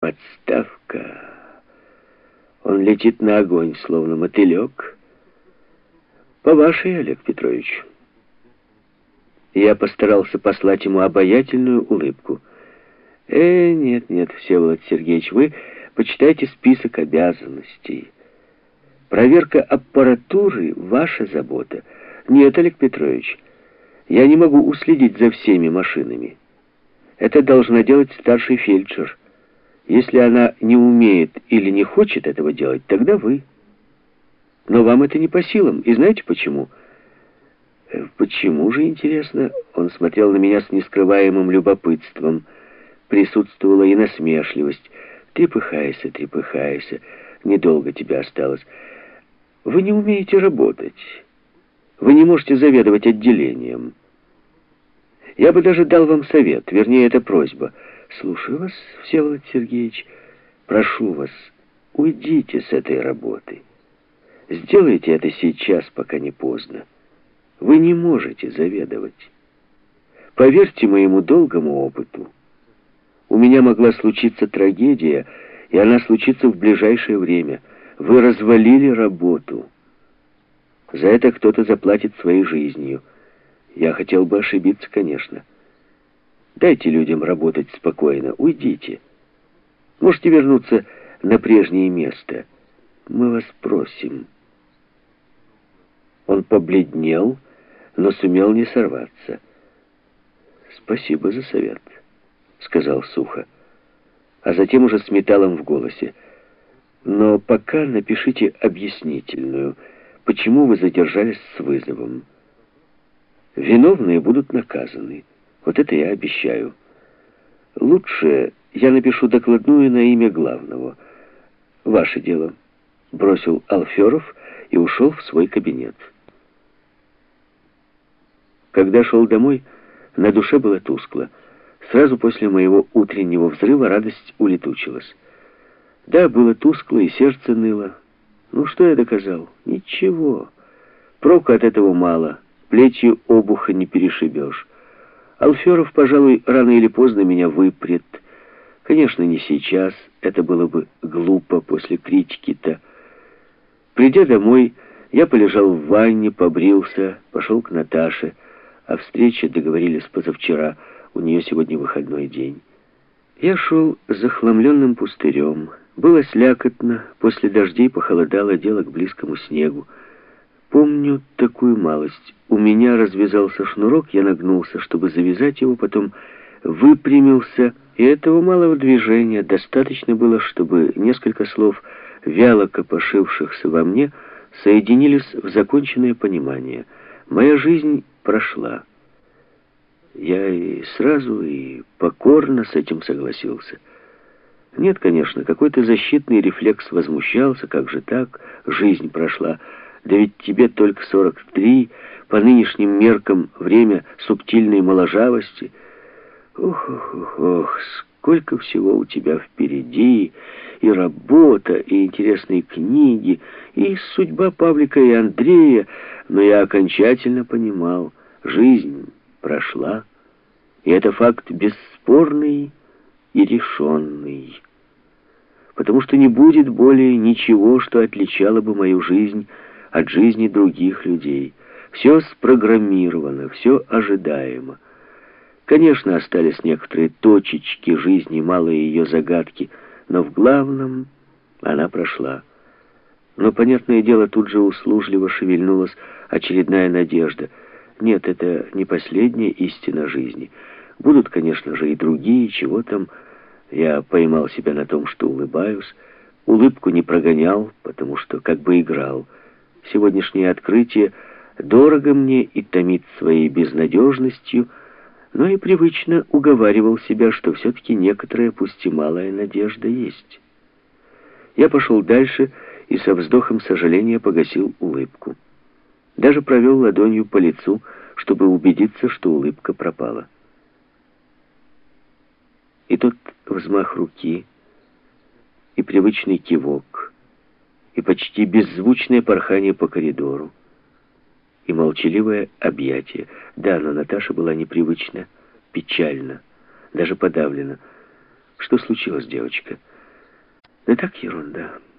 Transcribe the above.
подставка. Он летит на огонь, словно мотылек. По вашей, Олег Петрович. Я постарался послать ему обаятельную улыбку. Нет, Всеволод Сергеевич, вы почитайте список обязанностей. Проверка аппаратуры — ваша забота. Нет, Олег Петрович, я не могу уследить за всеми машинами. Это должна делать старший фельдшер. Если она не умеет или не хочет этого делать, тогда вы. Но вам это не по силам. И знаете почему? Почему же, интересно? Он смотрел на меня с нескрываемым любопытством. Присутствовала и насмешливость. Трепыхайся, недолго тебе осталось. Вы не умеете работать. Вы не можете заведовать отделением. Я бы даже дал вам совет, вернее, это просьба. Слушаю вас, Всеволод Сергеевич. Прошу вас, уйдите с этой работы. Сделайте это сейчас, пока не поздно. Вы не можете заведовать. Поверьте моему долгому опыту. У меня могла случиться трагедия, и она случится в ближайшее время. Вы развалили работу. За это кто-то заплатит своей жизнью. Я хотел бы ошибиться, конечно. Дайте людям работать спокойно. Уйдите. Можете вернуться на прежнее место. Мы вас просим. Он побледнел, но сумел не сорваться. «Спасибо за совет», — сказал сухо, а затем уже с металлом в голосе. «Но пока напишите объяснительную, почему вы задержались с вызовом. Виновные будут наказаны. Вот это я обещаю. Лучше я напишу докладную на имя главного. Ваше дело», — бросил Алферов и ушел в свой кабинет. Когда шел домой, на душе было тускло. Сразу после моего утреннего взрыва радость улетучилась. Да, было тускло, и сердце ныло. Ну, что я доказал? Ничего. Проку от этого мало. Плетью обуха не перешибешь. Алферов, пожалуй, рано или поздно меня выпрет. Конечно, не сейчас. Это было бы глупо после критики-то. Придя домой, я полежал в ванне, побрился, пошел к Наташе. О встрече договорились позавчера. У нее сегодня выходной день. Я шел захламленным пустырем. Было слякотно. После дождей похолодало, дело к близкому снегу. Помню такую малость. У меня развязался шнурок, я нагнулся, чтобы завязать его, потом выпрямился. И этого малого движения достаточно было, чтобы несколько слов, вяло копошившихся во мне, соединились в законченное понимание. Моя жизнь прошла. Я и сразу, и покорно с этим согласился. Нет, конечно, какой-то защитный рефлекс возмущался, как же так, жизнь прошла. Да ведь тебе только 43, по нынешним меркам время субтильной моложавости. Ох, сколько всего у тебя впереди, и работа, и интересные книги, и судьба Павлика и Андрея. Но я окончательно понимал, жизнь прошла, и это факт бесспорный и решенный. Потому что не будет более ничего, что отличало бы мою жизнь от жизни других людей. Все спрограммировано, все ожидаемо. Конечно, остались некоторые точечки жизни, малые ее загадки, но в главном она прошла. Но, понятное дело, тут же услужливо шевельнулась очередная надежда. Нет, это не последняя истина жизни. Будут, конечно же, и другие, чего там. Я поймал себя на том, что улыбаюсь. Улыбку не прогонял, потому что как бы играл. Сегодняшнее открытие дорого мне и томит своей безнадежностью, но и привычно уговаривал себя, что все-таки некоторая, пусть и малая надежда есть. Я пошел дальше и со вздохом сожаления погасил улыбку. Даже провел ладонью по лицу, чтобы убедиться, что улыбка пропала. И тот взмах руки, и привычный кивок, и почти беззвучное порхание по коридору, и молчаливое объятие. Да, но Наташа была непривычна, печальна, даже подавлена. Что случилось, девочка? Да так, ерунда.